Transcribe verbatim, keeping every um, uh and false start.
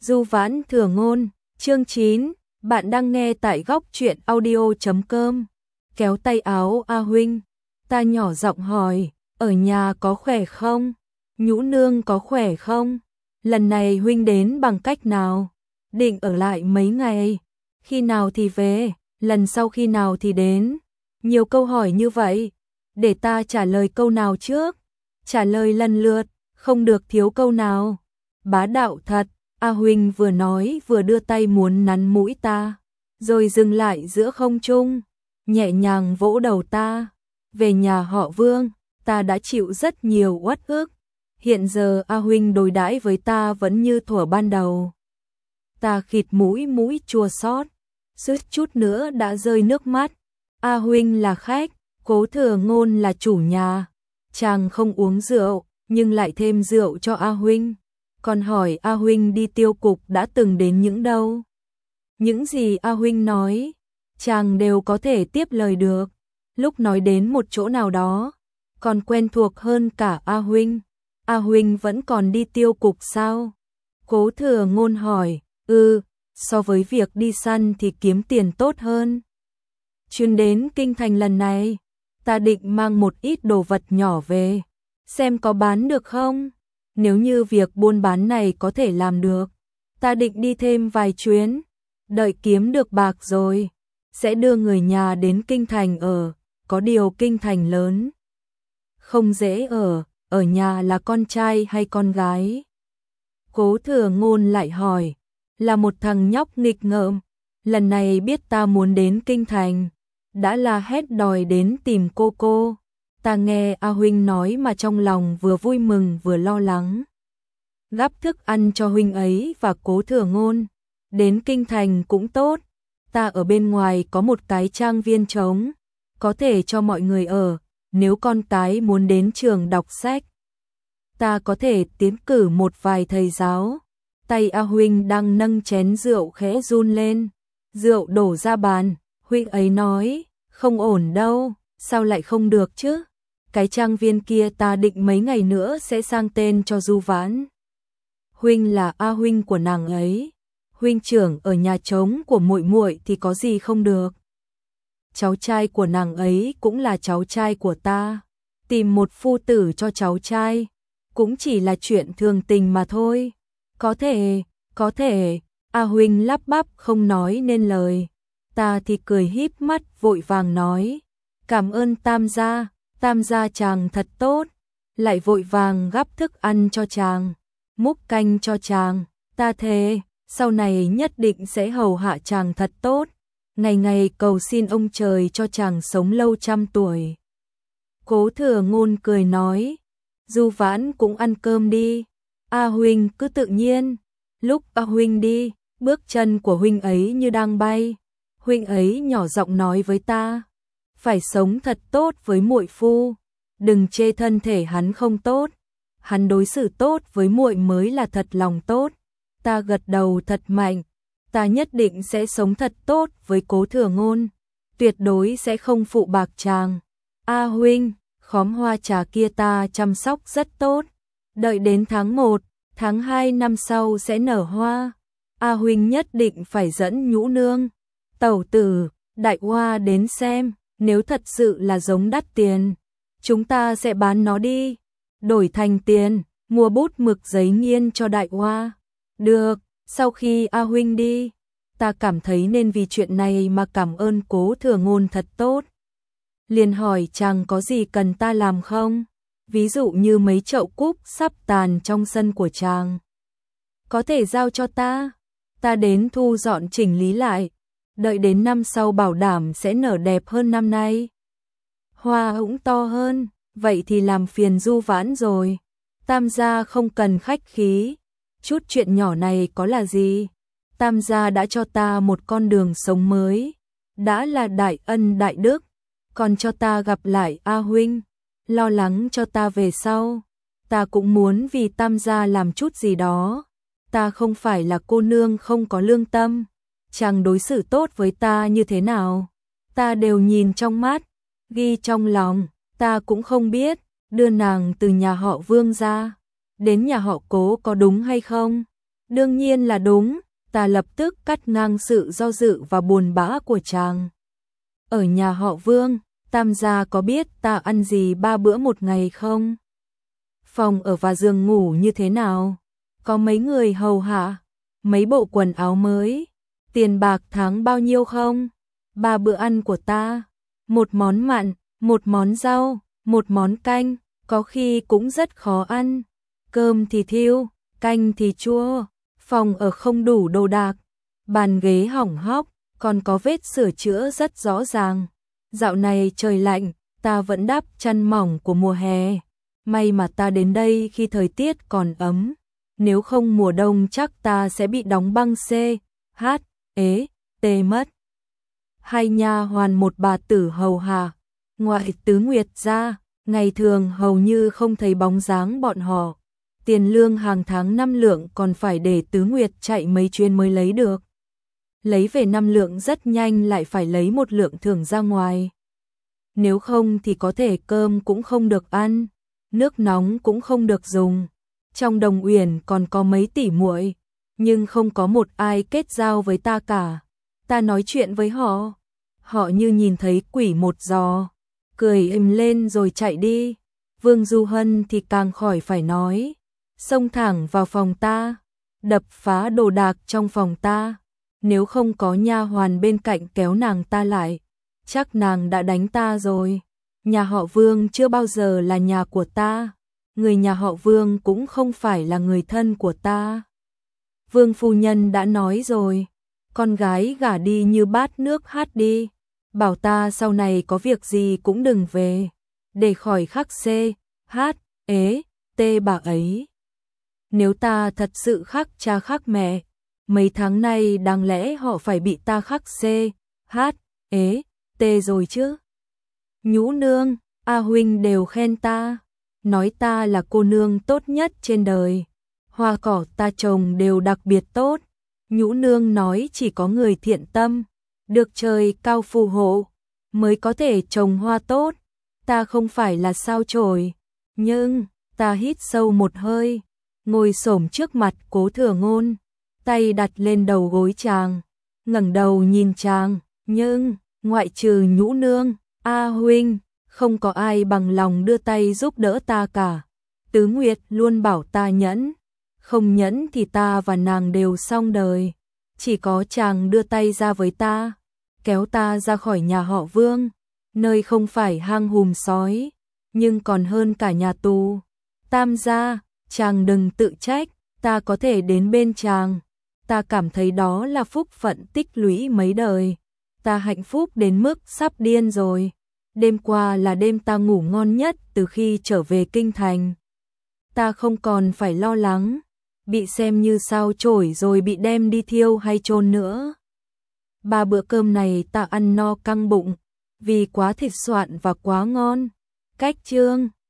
Du Vãn Thừa Ngôn, chương chín, bạn đang nghe tại góc truyện audio chấm com. Kéo tay áo A huynh, ta nhỏ giọng hỏi, ở nhà có khỏe không? Nhũ nương có khỏe không? Lần này huynh đến bằng cách nào? Định ở lại mấy ngày? Khi nào thì về? Lần sau khi nào thì đến? Nhiều câu hỏi như vậy, để ta trả lời câu nào trước? Trả lời lần lượt, không được thiếu câu nào. Bá đạo thật. A huynh vừa nói vừa đưa tay muốn nắn mũi ta, rồi dừng lại giữa không trung, nhẹ nhàng vỗ đầu ta. Về nhà họ Vương, ta đã chịu rất nhiều uất ức. Hiện giờ A huynh đối đãi với ta vẫn như thuở ban đầu. Ta khịt mũi mũi chua xót, suýt chút nữa đã rơi nước mắt. A huynh là khách, Cố Thừa Ngôn là chủ nhà. Chàng không uống rượu, nhưng lại thêm rượu cho A huynh. Còn hỏi A huynh đi tiêu cục đã từng đến những đâu? Những gì A huynh nói, chàng đều có thể tiếp lời được. Lúc nói đến một chỗ nào đó, còn quen thuộc hơn cả A huynh. A huynh vẫn còn đi tiêu cục sao? Cố Thừa Ngôn hỏi. Ừ, so với việc đi săn thì kiếm tiền tốt hơn. Chuyến đến kinh thành lần này, ta định mang một ít đồ vật nhỏ về, xem có bán được không? Nếu như việc buôn bán này có thể làm được, ta định đi thêm vài chuyến, đợi kiếm được bạc rồi, sẽ đưa người nhà đến kinh thành ở, có điều kinh thành lớn, không dễ ở, ở nhà là con trai hay con gái? Cố Thừa Ngôn lại hỏi, là một thằng nhóc nghịch ngợm, lần này biết ta muốn đến kinh thành, đã là hét đòi đến tìm cô cô. Ta nghe A huynh nói mà trong lòng vừa vui mừng vừa lo lắng. Gắp thức ăn cho huynh ấy và Cố Thừa Ngôn. Đến kinh thành cũng tốt. Ta ở bên ngoài có một cái trang viên trống, có thể cho mọi người ở, nếu con cái muốn đến trường đọc sách. Ta có thể tiến cử một vài thầy giáo. Tay A huynh đang nâng chén rượu khẽ run lên. Rượu đổ ra bàn, huynh ấy nói, không ổn đâu, sao lại không được chứ? Cái trang viên kia ta định mấy ngày nữa sẽ sang tên cho Du Vãn. Huynh là A huynh của nàng ấy, huynh trưởng ở nhà trống của muội muội thì có gì không được. Cháu trai của nàng ấy cũng là cháu trai của ta, tìm một phu tử cho cháu trai, cũng chỉ là chuyện thường tình mà thôi. Có thể, có thể, A huynh lắp bắp không nói nên lời. Ta thì cười híp mắt vội vàng nói, cảm ơn Tam gia. Tam gia chàng thật tốt, lại vội vàng gắp thức ăn cho chàng, múc canh cho chàng. Ta thề, sau này nhất định sẽ hầu hạ chàng thật tốt, ngày ngày cầu xin ông trời cho chàng sống lâu trăm tuổi. Cố Thừa Ngôn cười nói, Du Vãn cũng ăn cơm đi. A huynh cứ tự nhiên. Lúc A huynh đi, bước chân của huynh ấy như đang bay. Huynh ấy nhỏ giọng nói với ta, phải sống thật tốt với muội phu, đừng chê thân thể hắn không tốt, hắn đối xử tốt với muội mới là thật lòng tốt. Ta gật đầu thật mạnh, ta nhất định sẽ sống thật tốt với Cố Thừa Ngôn, tuyệt đối sẽ không phụ bạc chàng. A huynh, khóm hoa trà kia ta chăm sóc rất tốt, đợi đến tháng một, tháng hai năm sau sẽ nở hoa. A huynh nhất định phải dẫn nhũ nương, tẩu tử, đại hoa đến xem. Nếu thật sự là giống đắt tiền, chúng ta sẽ bán nó đi, đổi thành tiền, mua bút mực giấy nghiên cho đại hoa. Được, sau khi A huynh đi, ta cảm thấy nên vì chuyện này mà cảm ơn Cố Thừa Ngôn thật tốt. Liền hỏi chàng có gì cần ta làm không? Ví dụ như mấy chậu cúc sắp tàn trong sân của chàng, có thể giao cho ta, ta đến thu dọn chỉnh lý lại. Đợi đến năm sau bảo đảm sẽ nở đẹp hơn năm nay. Hoa cũng to hơn, vậy thì làm phiền Du Vãn rồi. Tam gia không cần khách khí, chút chuyện nhỏ này có là gì. Tam gia đã cho ta một con đường sống mới, đã là đại ân đại đức, còn cho ta gặp lại A huynh, lo lắng cho ta về sau. Ta cũng muốn vì Tam gia làm chút gì đó. Ta không phải là cô nương không có lương tâm. Chàng đối xử tốt với ta như thế nào, ta đều nhìn trong mắt, ghi trong lòng. Ta cũng không biết, đưa nàng từ nhà họ Vương ra, đến nhà họ Cố có đúng hay không? Đương nhiên là đúng, ta lập tức cắt ngang sự do dự và buồn bã của chàng. Ở nhà họ Vương, Tam gia có biết ta ăn gì ba bữa một ngày không? Phòng ở và giường ngủ như thế nào? Có mấy người hầu hạ? Mấy bộ quần áo mới? Tiền bạc tháng bao nhiêu không? Ba bữa ăn của ta, một món mặn, một món rau, một món canh, có khi cũng rất khó ăn. Cơm thì thiêu, canh thì chua, phòng ở không đủ đồ đạc, bàn ghế hỏng hóc, còn có vết sửa chữa rất rõ ràng. Dạo này trời lạnh, ta vẫn đắp chăn mỏng của mùa hè. May mà ta đến đây khi thời tiết còn ấm. Nếu không mùa đông chắc ta sẽ bị đóng băng C, H, ế, T mất. Hai nha hoàn một bà tử hầu hạ, ngoại Tứ Nguyệt ra, ngày thường hầu như không thấy bóng dáng bọn họ. Tiền lương hàng tháng năm lượng còn phải để Tứ Nguyệt chạy mấy chuyến mới lấy được. Lấy về năm lượng rất nhanh lại phải lấy một lượng thưởng ra ngoài. Nếu không thì có thể cơm cũng không được ăn, nước nóng cũng không được dùng. Trong Đồng Uyển còn có mấy tỷ muội, nhưng không có một ai kết giao với ta cả. Ta nói chuyện với họ, họ như nhìn thấy quỷ một giò, cười ầm lên rồi chạy đi. Vương Du Hân thì càng khỏi phải nói, xông thẳng vào phòng ta, đập phá đồ đạc trong phòng ta. Nếu không có nha hoàn bên cạnh kéo nàng ta lại, chắc nàng đã đánh ta rồi. Nhà họ Vương chưa bao giờ là nhà của ta, người nhà họ Vương cũng không phải là người thân của ta. Vương phu nhân đã nói rồi, con gái gả đi như bát nước hát đi, bảo ta sau này có việc gì cũng đừng về, để khỏi khắc C, H, ế, T bà ấy. Nếu ta thật sự khắc cha khắc mẹ, mấy tháng nay đáng lẽ họ phải bị ta khắc C, H, ế, T rồi chứ. Nhũ nương, A huynh đều khen ta, nói ta là cô nương tốt nhất trên đời. Hoa cỏ ta trồng đều đặc biệt tốt. Nhũ nương nói chỉ có người thiện tâm, được trời cao phù hộ, mới có thể trồng hoa tốt. Ta không phải là sao chổi, nhưng ta hít sâu một hơi, ngồi xổm trước mặt Cố Thừa Ngôn, tay đặt lên đầu gối chàng, ngẩng đầu nhìn chàng, nhưng ngoại trừ Nhũ nương, A huynh, không có ai bằng lòng đưa tay giúp đỡ ta cả. Tứ Nguyệt luôn bảo ta nhẫn, không nhẫn thì ta và nàng đều xong đời. Chỉ có chàng đưa tay ra với ta, kéo ta ra khỏi nhà họ Vương, nơi không phải hang hùm sói, nhưng còn hơn cả nhà tù. Tam gia, chàng đừng tự trách, ta có thể đến bên chàng. Ta cảm thấy đó là phúc phận tích lũy mấy đời. Ta hạnh phúc đến mức sắp điên rồi. Đêm qua là đêm ta ngủ ngon nhất từ khi trở về kinh thành. Ta không còn phải lo lắng bị xem như sao chổi rồi bị đem đi thiêu hay chôn nữa. Ba bữa cơm này ta ăn no căng bụng, vì quá thịt soạn và quá ngon. Cách chương